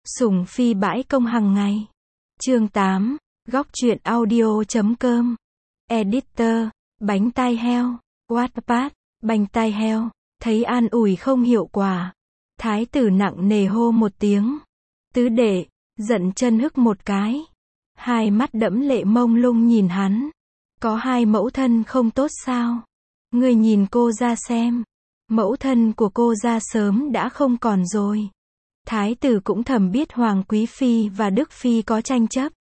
Sủng phi bãi công hàng ngày. Chương 8, góc truyện audio.com. Editor, bánh tai heo. Wattpad, bánh tai heo. Thấy an ủi không hiệu quả. Thái tử nặng nề hô một tiếng. Tứ đệ, giận chân hức một cái. Hai mắt đẫm lệ mông lung nhìn hắn. Có hai mẫu thân không tốt sao? Ngươi nhìn cô ra xem. Mẫu thân của cô ra sớm đã không còn rồi. Thái tử cũng thầm biết Hoàng Quý Phi và Đức Phi có tranh chấp.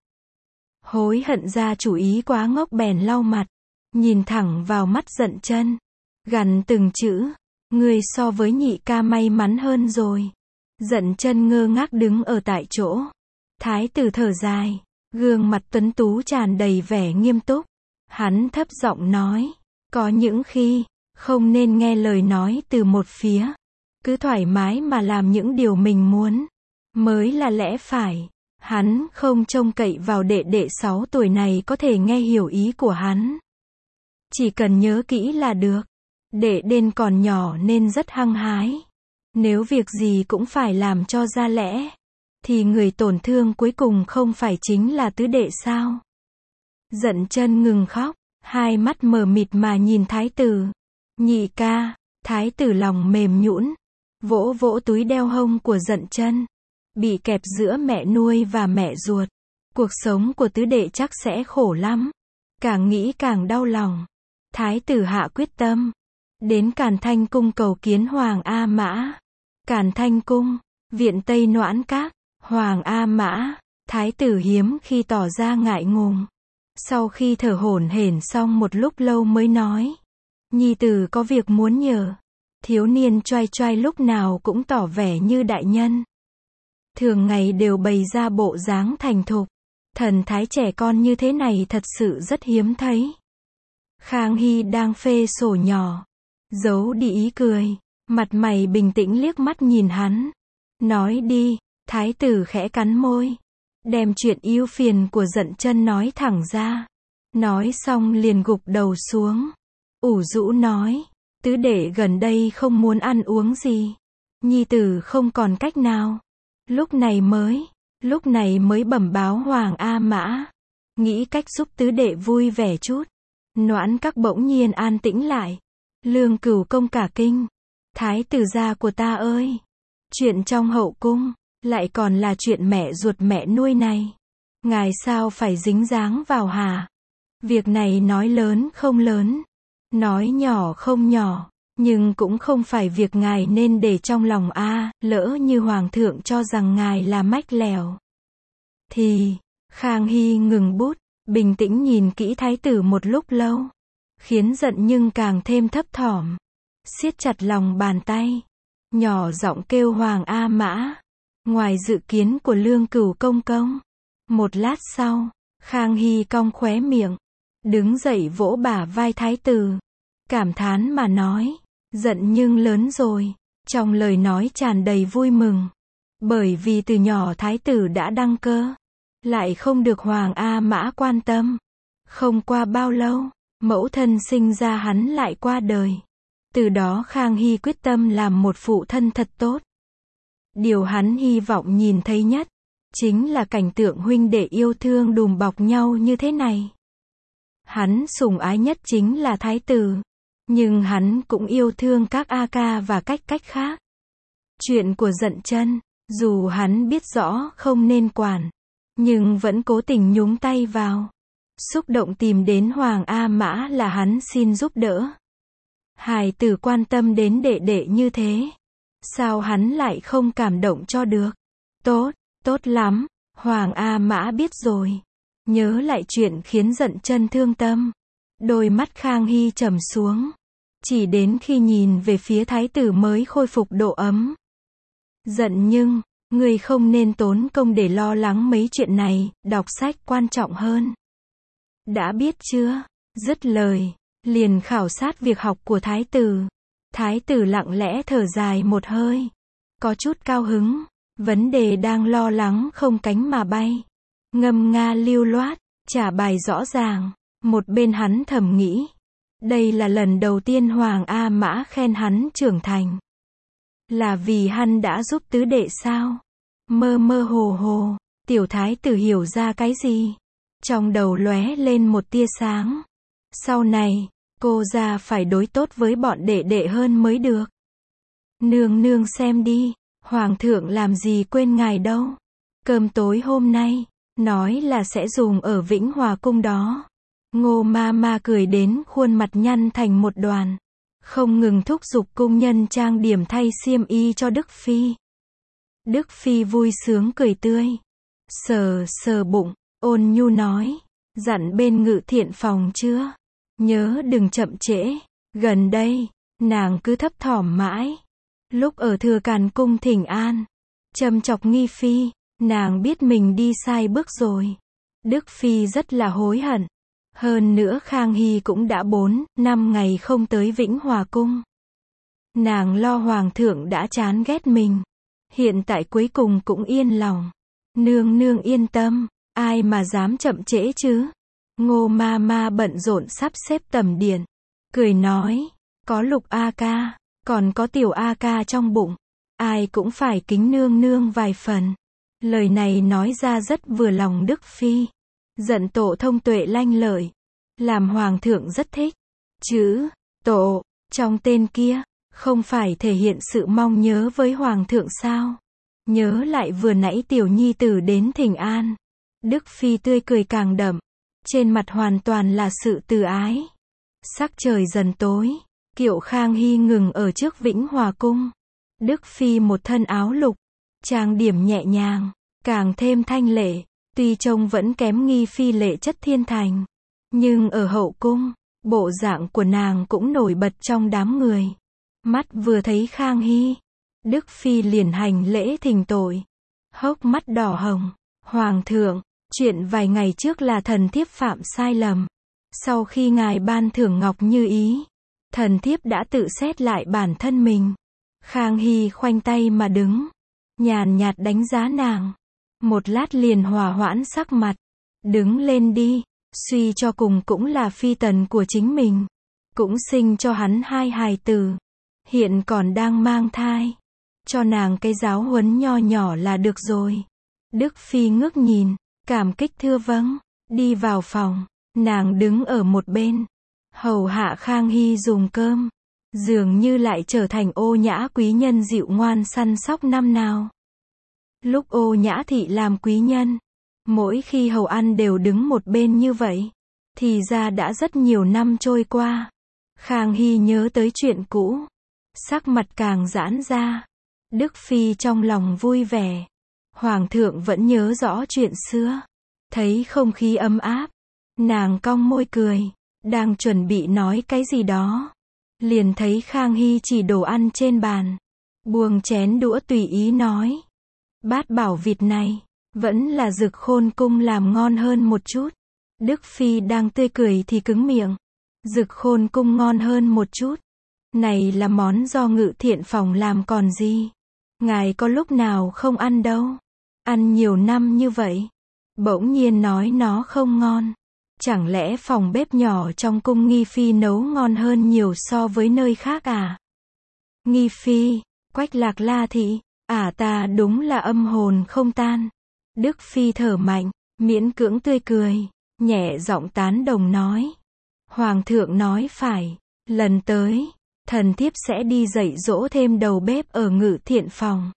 Hối hận ra chủ ý quá ngốc bèn lau mặt. Nhìn thẳng vào mắt giận chân. Gằn từng chữ. Ngươi so với nhị ca may mắn hơn rồi. Giận chân ngơ ngác đứng ở tại chỗ. Thái tử thở dài. Gương mặt tuấn tú tràn đầy vẻ nghiêm túc. Hắn thấp giọng nói. Có những khi, không nên nghe lời nói từ một phía. Cứ thoải mái mà làm những điều mình muốn. Mới là lẽ phải. Hắn không trông cậy vào đệ đệ 6 tuổi này có thể nghe hiểu ý của hắn. Chỉ cần nhớ kỹ là được. Đệ đên còn nhỏ nên rất hăng hái. Nếu việc gì cũng phải làm cho ra lẽ. Thì người tổn thương cuối cùng không phải chính là tứ đệ sao? Giận chân ngừng khóc. Hai mắt mờ mịt mà nhìn thái tử. Nhị ca. Thái tử lòng mềm nhũn. Vỗ vỗ túi đeo hông của giận chân. Bị kẹp giữa mẹ nuôi và mẹ ruột. Cuộc sống của tứ đệ chắc sẽ khổ lắm. Càng nghĩ càng đau lòng. Thái tử hạ quyết tâm. Đến Càn Thanh cung cầu kiến Hoàng A Mã. Càn Thanh cung, viện Tây Noãn Các. Hoàng A Mã. Thái tử hiếm khi tỏ ra ngại ngùng. Sau khi thở hổn hển xong một lúc lâu mới nói. Nhi tử có việc muốn nhờ. Thiếu niên choai choai lúc nào cũng tỏ vẻ như đại nhân. Thường ngày đều bày ra bộ dáng thành thục. Thần thái trẻ con như thế này thật sự rất hiếm thấy. Khang Hy đang phê sổ nhỏ. Giấu đi ý cười. Mặt mày bình tĩnh liếc mắt nhìn hắn. Nói đi. Thái tử khẽ cắn môi. Đem chuyện ưu phiền của giận chân nói thẳng ra. Nói xong liền gục đầu xuống. Ủ rũ nói. Tứ đệ gần đây không muốn ăn uống gì. Nhi tử không còn cách nào. Lúc này mới bẩm báo Hoàng A Mã. Nghĩ cách giúp tứ đệ vui vẻ chút. Noãn Các bỗng nhiên an tĩnh lại. Lương Cửu công cả kinh. Thái tử gia của ta ơi. Chuyện trong hậu cung. Lại còn là chuyện mẹ ruột mẹ nuôi này. Ngài sao phải dính dáng vào hả? Việc này nói lớn không lớn. Nói nhỏ không nhỏ. Nhưng cũng không phải việc ngài nên để trong lòng a. Lỡ như hoàng thượng cho rằng ngài là mách lèo. Thì, Khang Hy ngừng bút. Bình tĩnh nhìn kỹ thái tử một lúc lâu. Khiến giận nhưng càng thêm thấp thỏm. Siết chặt lòng bàn tay. Nhỏ giọng kêu Hoàng A Mã. Ngoài dự kiến của Lương Cửu công công. Một lát sau, Khang Hy cong khóe miệng. Đứng dậy vỗ bả vai thái tử. Cảm thán mà nói. Giận nhưng lớn rồi. Trong lời nói tràn đầy vui mừng. Bởi vì từ nhỏ thái tử đã đăng cơ. Lại không được Hoàng A Mã quan tâm. Không qua bao lâu, mẫu thân sinh ra hắn lại qua đời. Từ đó Khang Hy quyết tâm làm một phụ thân thật tốt. Điều hắn hy vọng nhìn thấy nhất, chính là cảnh tượng huynh đệ yêu thương đùm bọc nhau như thế này. Hắn sủng ái nhất chính là thái tử. Nhưng hắn cũng yêu thương các A ca và cách khác. Chuyện của giận chân, dù hắn biết rõ không nên quản, nhưng vẫn cố tình nhúng tay vào. Xúc động tìm đến Hoàng A Mã là hắn xin giúp đỡ. Hài tử quan tâm đến đệ đệ như thế. Sao hắn lại không cảm động cho được? Tốt, tốt lắm. Hoàng A Mã biết rồi. Nhớ lại chuyện khiến giận chân thương tâm. Đôi mắt Khang Hy trầm xuống. Chỉ đến khi nhìn về phía thái tử mới khôi phục độ ấm. Giận nhưng, ngươi không nên tốn công để lo lắng mấy chuyện này, đọc sách quan trọng hơn. Đã biết chưa? Dứt lời, liền khảo sát việc học của thái tử. Thái tử lặng lẽ thở dài một hơi. Có chút cao hứng. Vấn đề đang lo lắng không cánh mà bay. Ngâm nga lưu loát, trả bài rõ ràng. Một bên hắn thầm nghĩ. Đây là lần đầu tiên Hoàng A Mã khen hắn trưởng thành. Là vì hắn đã giúp tứ đệ sao? Mơ mơ hồ hồ, tiểu thái tử hiểu ra cái gì? Trong đầu lóe lên một tia sáng. Sau này, cô ra phải đối tốt với bọn đệ đệ hơn mới được. Nương nương xem đi, hoàng thượng làm gì quên ngài đâu. Cơm tối hôm nay, nói là sẽ dùng ở Vĩnh Hòa cung đó. Ngô ma ma cười đến khuôn mặt nhăn thành một đoàn. Không ngừng thúc giục cung nhân trang điểm thay xiêm y cho Đức Phi. Đức Phi vui sướng cười tươi. Sờ sờ bụng, ôn nhu nói. Dặn bên Ngự Thiện phòng chưa? Nhớ đừng chậm trễ. Gần đây, nàng cứ thấp thỏm mãi. Lúc ở Thừa Càn cung thỉnh an, châm chọc Nghi Phi, nàng biết mình đi sai bước rồi. Đức Phi rất là hối hận. Hơn nữa Khang Hy cũng đã 4-5 ngày không tới Vĩnh Hòa cung. Nàng lo hoàng thượng đã chán ghét mình. Hiện tại cuối cùng cũng yên lòng. Nương nương yên tâm, ai mà dám chậm trễ chứ? Ngô ma ma bận rộn sắp xếp tầm điện. Cười nói, có Lục A Ca, còn có Tiểu A Ca trong bụng. Ai cũng phải kính nương nương vài phần. Lời này nói ra rất vừa lòng Đức Phi. Giận tổ thông tuệ lanh lợi. Làm hoàng thượng rất thích. Chữ tổ trong tên kia, không phải thể hiện sự mong nhớ với hoàng thượng sao? Nhớ lại vừa nãy tiểu nhi tử đến thỉnh an. Đức Phi tươi cười càng đậm. Trên mặt hoàn toàn là sự từ ái. Sắc trời dần tối. Kiệu Khang Hy ngừng ở trước Vĩnh Hòa cung. Đức Phi một thân áo lục. Trang điểm nhẹ nhàng. Càng thêm thanh lệ. Tuy trông vẫn kém Nghi Phi lệ chất thiên thành. Nhưng ở hậu cung, bộ dạng của nàng cũng nổi bật trong đám người. Mắt vừa thấy Khang Hy, Đức Phi liền hành lễ thỉnh tội. Hốc mắt đỏ hồng. Hoàng thượng, chuyện vài ngày trước là thần thiếp phạm sai lầm. Sau khi ngài ban thưởng ngọc như ý, thần thiếp đã tự xét lại bản thân mình. Khang Hy khoanh tay mà đứng, nhàn nhạt đánh giá nàng. Một lát liền hòa hoãn sắc mặt. Đứng lên đi, suy cho cùng cũng là phi tần của chính mình. Cũng sinh cho hắn 2 hài tử. Hiện còn đang mang thai. Cho nàng cái giáo huấn nho nhỏ là được rồi. Đức Phi ngước nhìn, cảm kích thưa vâng. Đi vào phòng, nàng đứng ở một bên. Hầu hạ Khang Hy dùng cơm. Dường như lại trở thành Ô Nhã quý nhân dịu ngoan săn sóc năm nào. Lúc Ô Nhã thị làm quý nhân, mỗi khi hầu ăn đều đứng một bên như vậy. Thì ra đã rất nhiều năm trôi qua. Khang Hy nhớ tới chuyện cũ. Sắc mặt càng giãn ra. Đức Phi trong lòng vui vẻ. Hoàng thượng vẫn nhớ rõ chuyện xưa. Thấy không khí ấm áp. Nàng cong môi cười. Đang chuẩn bị nói cái gì đó. Liền thấy Khang Hy chỉ đồ ăn trên bàn. Buông chén đũa tùy ý nói. Bát bảo vịt này, vẫn là Dực Khôn cung làm ngon hơn một chút. Đức Phi đang tươi cười thì cứng miệng. Dực Khôn cung ngon hơn một chút. Này là món do Ngự Thiện phòng làm còn gì. Ngài có lúc nào không ăn đâu. Ăn nhiều năm như vậy. Bỗng nhiên nói nó không ngon. Chẳng lẽ phòng bếp nhỏ trong cung Nghi Phi nấu ngon hơn nhiều so với nơi khác à? Nghi Phi, Quách Lạc La thị, ta đúng là âm hồn không tan. Đức Phi thở mạnh, miễn cưỡng tươi cười, nhẹ giọng tán đồng nói. Hoàng thượng nói phải, lần tới, thần thiếp sẽ đi dạy dỗ thêm đầu bếp ở Ngự Thiện phòng.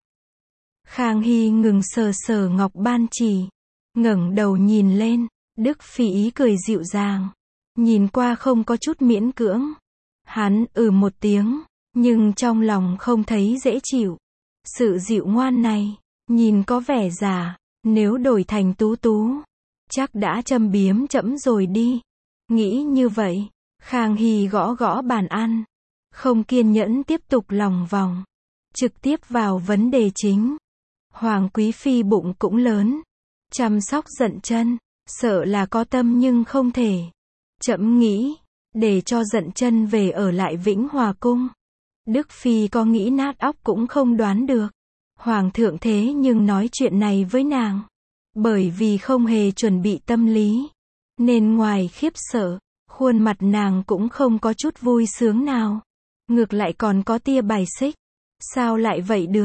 Khang Hy ngừng sờ sờ ngọc ban chỉ, ngẩng đầu nhìn lên. Đức Phi ý cười dịu dàng, nhìn qua không có chút miễn cưỡng. Hắn một tiếng, nhưng trong lòng không thấy dễ chịu. Sự dịu ngoan này, nhìn có vẻ giả, nếu đổi thành Tú Tú, chắc đã châm biếm trẫm rồi đi. Nghĩ như vậy, Khang Hy gõ gõ bàn ăn, không kiên nhẫn tiếp tục lòng vòng, trực tiếp vào vấn đề chính. Hoàng quý phi bụng cũng lớn, chăm sóc Dận Chân, sợ là có tâm nhưng không thể. Trẫm nghĩ, để cho Dận Chân về ở lại Vĩnh Hòa cung. Đức Phi có nghĩ nát óc cũng không đoán được. Hoàng thượng thế nhưng nói chuyện này với nàng. Bởi vì không hề chuẩn bị tâm lý. Nên ngoài khiếp sợ, khuôn mặt nàng cũng không có chút vui sướng nào. Ngược lại còn có tia bài xích. Sao lại vậy được?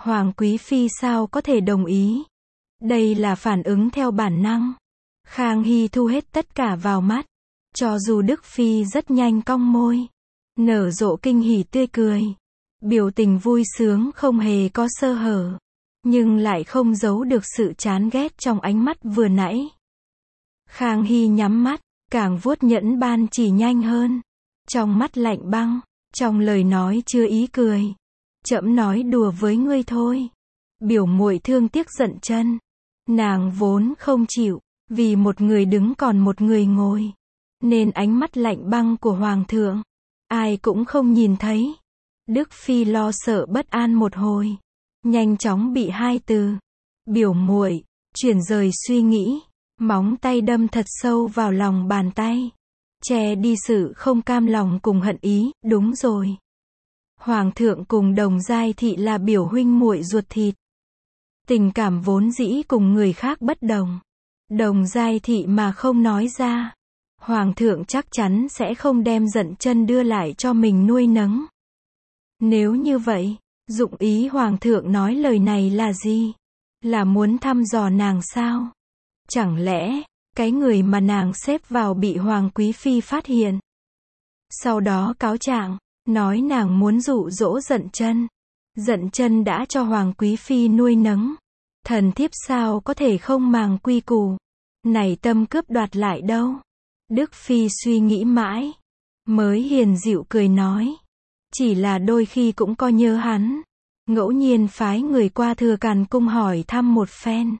Hoàng quý phi sao có thể đồng ý? Đây là phản ứng theo bản năng. Khang Hy thu hết tất cả vào mắt. Cho dù Đức Phi rất nhanh cong môi, nở rộ kinh hỉ tươi cười. Biểu tình vui sướng không hề có sơ hở. Nhưng lại không giấu được sự chán ghét trong ánh mắt vừa nãy. Khang Hy nhắm mắt, càng vuốt nhẫn ban chỉ nhanh hơn. Trong mắt lạnh băng, trong lời nói chưa ý cười. Trẫm nói đùa với ngươi thôi. Biểu muội thương tiếc giận chân. Nàng vốn không chịu, vì một người đứng còn một người ngồi. Nên ánh mắt lạnh băng của Hoàng thượng, ai cũng không nhìn thấy. Đức Phi lo sợ bất an một hồi. Nhanh chóng bị hai từ, biểu muội, chuyển rời suy nghĩ. Móng tay đâm thật sâu vào lòng bàn tay. Che đi sự không cam lòng cùng hận ý, đúng rồi. Hoàng thượng cùng Đồng Giai Thị là biểu huynh muội ruột thịt. Tình cảm vốn dĩ cùng người khác bất đồng. Đồng Giai Thị mà không nói ra, Hoàng thượng chắc chắn sẽ không đem giận chân đưa lại cho mình nuôi nấng. Nếu như vậy, dụng ý Hoàng thượng nói lời này là gì? Là muốn thăm dò nàng sao? Chẳng lẽ, cái người mà nàng xếp vào bị Hoàng quý phi phát hiện? Sau đó cáo trạng, nói nàng muốn dụ dỗ giận chân. Giận chân đã cho Hoàng quý phi nuôi nấng. Thần thiếp sao có thể không màng quy củ? Này tâm cướp đoạt lại đâu? Đức Phi suy nghĩ mãi, mới hiền dịu cười nói. Chỉ là đôi khi cũng có nhớ hắn. Ngẫu nhiên phái người qua Thừa Càn cung hỏi thăm một phen.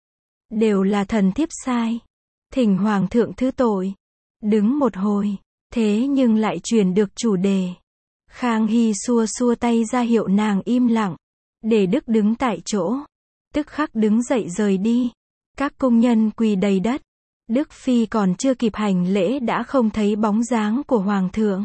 Đều là thần thiếp sai. Thỉnh Hoàng thượng thứ tội. Đứng một hồi, thế nhưng lại chuyển được chủ đề. Khang Hy xua xua tay ra hiệu nàng im lặng. Để Đức đứng tại chỗ. Tức khắc đứng dậy rời đi. Các cung nhân quỳ đầy đất. Đức Phi còn chưa kịp hành lễ đã không thấy bóng dáng của Hoàng thượng.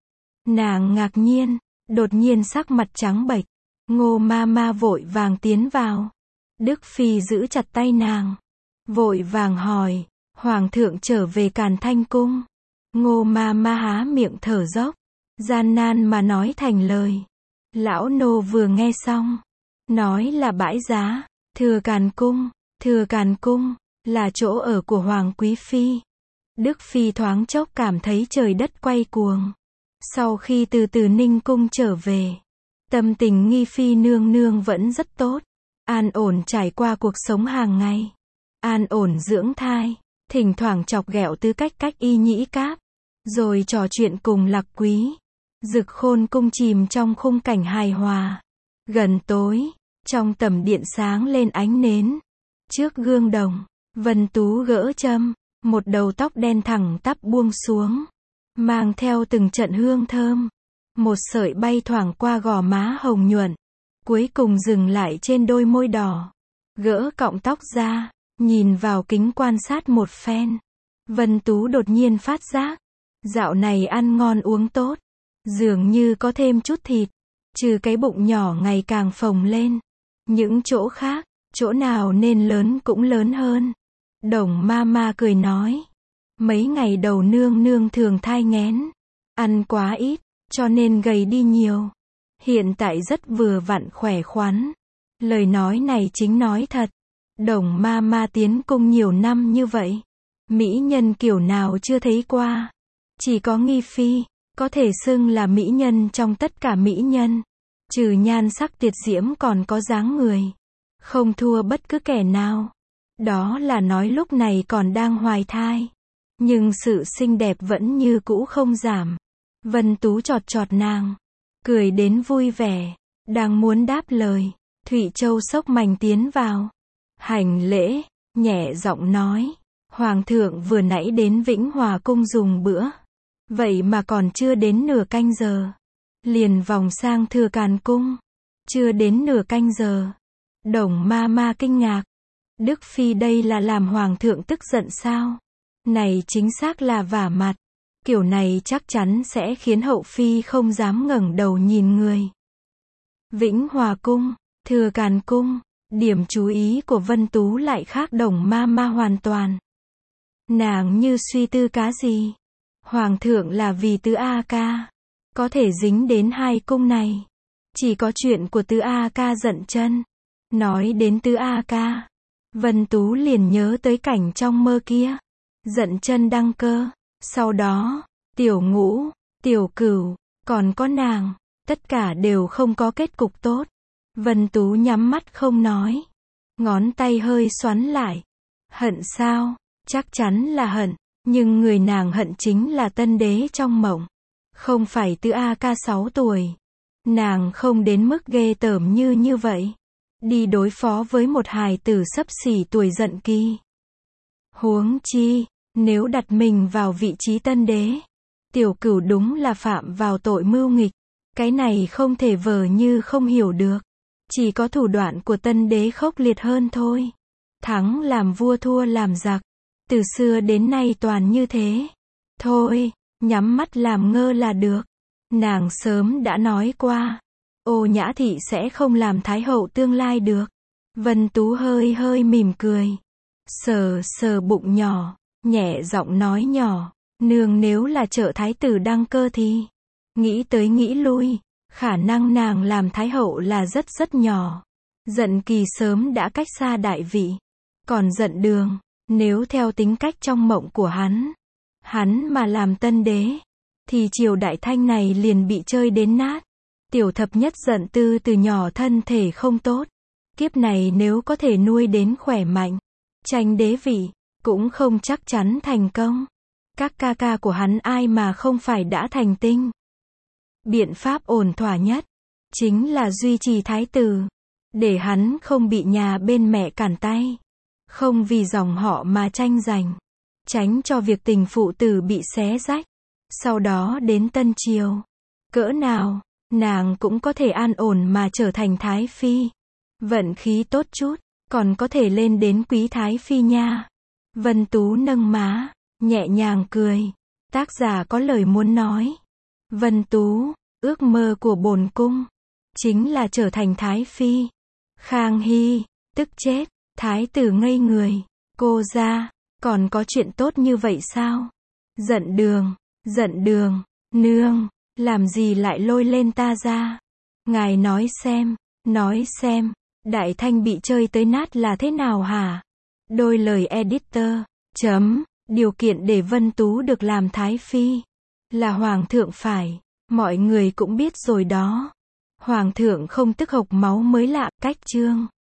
Nàng ngạc nhiên, đột nhiên sắc mặt trắng bệch. Ngô ma ma vội vàng tiến vào. Đức Phi giữ chặt tay nàng. Vội vàng hỏi, Hoàng thượng trở về Càn Thanh cung. Ngô ma ma há miệng thở dốc, gian nan mà nói thành lời. Lão nô vừa nghe xong, nói là bãi giá, Thừa Càn cung. Thừa Càn cung là chỗ ở của Hoàng quý phi. Đức Phi thoáng chốc cảm thấy trời đất quay cuồng. Sau khi từ Từ Ninh cung trở về, tâm tình Nghi Phi nương nương vẫn rất tốt, an ổn trải qua cuộc sống hàng ngày, an ổn dưỡng thai, thỉnh thoảng chọc ghẹo Tư Cách Y Nhĩ Cáp, rồi trò chuyện cùng Lạc Quý. Dực Khôn cung chìm trong khung cảnh hài hòa. Gần tối, trong tầm điện sáng lên ánh nến. Trước gương đồng, Vân Tú gỡ châm, một đầu tóc đen thẳng tắp buông xuống, mang theo từng trận hương thơm. Một sợi bay thoảng qua gò má hồng nhuận, cuối cùng dừng lại trên đôi môi đỏ. Gỡ cọng tóc ra, nhìn vào kính quan sát một phen. Vân Tú đột nhiên phát giác, dạo này ăn ngon uống tốt, dường như có thêm chút thịt, trừ cái bụng nhỏ ngày càng phồng lên. Những chỗ khác, chỗ nào nên lớn cũng lớn hơn. Đồng ma ma cười nói, mấy ngày đầu nương nương thường thai nghén, ăn quá ít, cho nên gầy đi nhiều. Hiện tại rất vừa vặn khỏe khoắn. Lời nói này chính nói thật. Đồng ma ma tiến cung nhiều năm như vậy, mỹ nhân kiểu nào chưa thấy qua. Chỉ có Nghi Phi, có thể xưng là mỹ nhân trong tất cả mỹ nhân. Trừ nhan sắc tuyệt diễm còn có dáng người, không thua bất cứ kẻ nào. Đó là nói lúc này còn đang hoài thai. Nhưng sự xinh đẹp vẫn như cũ không giảm. Vân Tú chọt chọt nàng, cười đến vui vẻ. Đang muốn đáp lời, Thụy Châu xốc mành tiến vào. Hành lễ, nhẹ giọng nói, Hoàng thượng vừa nãy đến Vĩnh Hòa cung dùng bữa. Vậy mà còn chưa đến nửa canh giờ. Liền vòng sang Thừa Càn cung. Chưa đến nửa canh giờ. Đồng ma ma kinh ngạc. Đức Phi đây là làm Hoàng thượng tức giận sao? Này chính xác là vả mặt. Kiểu này chắc chắn sẽ khiến hậu phi không dám ngẩng đầu nhìn người. Vĩnh Hòa cung, Thừa Càn cung, điểm chú ý của Vân Tú lại khác Đồng ma ma hoàn toàn. Nàng như suy tư cá gì? Hoàng thượng là vì tứ A ca, có thể dính đến hai cung này. Chỉ có chuyện của Tứ A Ca giận chân. Nói đến Tứ A Ca, Vân Tú liền nhớ tới cảnh trong mơ kia. Giận chân đăng cơ. Sau đó, Tiểu Ngũ, Tiểu Cửu, còn có nàng, tất cả đều không có kết cục tốt. Vân Tú nhắm mắt không nói. Ngón tay hơi xoắn lại. Hận sao? Chắc chắn là hận. Nhưng người nàng hận chính là tân đế trong mộng. Không phải Tứ A Ca 6 tuổi. Nàng không đến mức ghê tởm như vậy. Đi đối phó với một hài tử xấp xỉ tuổi Giận Kỳ. Huống chi, nếu đặt mình vào vị trí tân đế, Tiểu Cửu đúng là phạm vào tội mưu nghịch. Cái này không thể vờ như không hiểu được. Chỉ có thủ đoạn của tân đế khốc liệt hơn thôi. Thắng làm vua thua làm giặc. Từ xưa đến nay toàn như thế. Thôi, nhắm mắt làm ngơ là được. Nàng sớm đã nói qua. Ô Nhã Thị sẽ không làm thái hậu tương lai được. Vân Tú hơi hơi mỉm cười. Sờ sờ bụng nhỏ, nhẹ giọng nói nhỏ. Nương nếu là trợ thái tử đăng cơ thì. Nghĩ tới nghĩ lui. Khả năng nàng làm thái hậu là rất nhỏ. Giận Kỳ sớm đã cách xa đại vị. Còn Giận Đường, nếu theo tính cách trong mộng của hắn mà làm tân đế, thì triều đại Thanh này liền bị chơi đến nát. Tiểu thập nhất Giận Tư từ nhỏ thân thể không tốt. Kiếp này nếu có thể nuôi đến khỏe mạnh, tranh đế vị, cũng không chắc chắn thành công. Các ca ca của hắn ai mà không phải đã thành tinh. Biện pháp ổn thỏa nhất, chính là duy trì thái tử, để hắn không bị nhà bên mẹ cản tay. Không vì dòng họ mà tranh giành, tránh cho việc tình phụ tử bị xé rách. Sau đó đến Tân Triều, cỡ nào, nàng cũng có thể an ổn mà trở thành Thái Phi. Vận khí tốt chút, còn có thể lên đến Quý Thái Phi nha. Vân Tú nâng má, nhẹ nhàng cười. Tác giả có lời muốn nói. Vân Tú, ước mơ của bổn cung, chính là trở thành Thái Phi. Khang Hy, tức chết. Thái tử ngây người. Cô ra, còn có chuyện tốt như vậy sao? Giận Đường, nương, làm gì lại lôi lên ta ra? Ngài nói xem, Đại Thanh bị chơi tới nát là thế nào hả? Đôi lời editor, điều kiện để Vân Tú được làm Thái Phi, là Hoàng thượng phải, mọi người cũng biết rồi đó. Hoàng thượng không tức hộc máu mới lạ, cách chương.